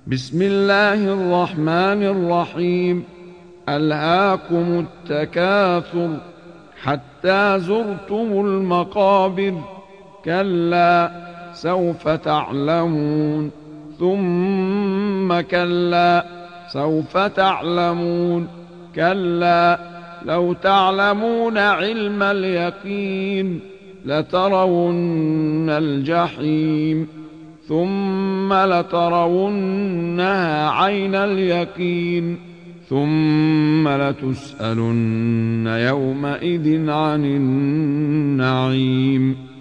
بسم الله الرحمن الرحيم. ألهاكم التكاثر حتى زرتم المقابر، كلا سوف تعلمون ثم كلا سوف تعلمون، كلا لو تعلمون علم اليقين لترون الجحيم ثم لترونها عين اليقين ثم لتسألن يومئذ عن النعيم.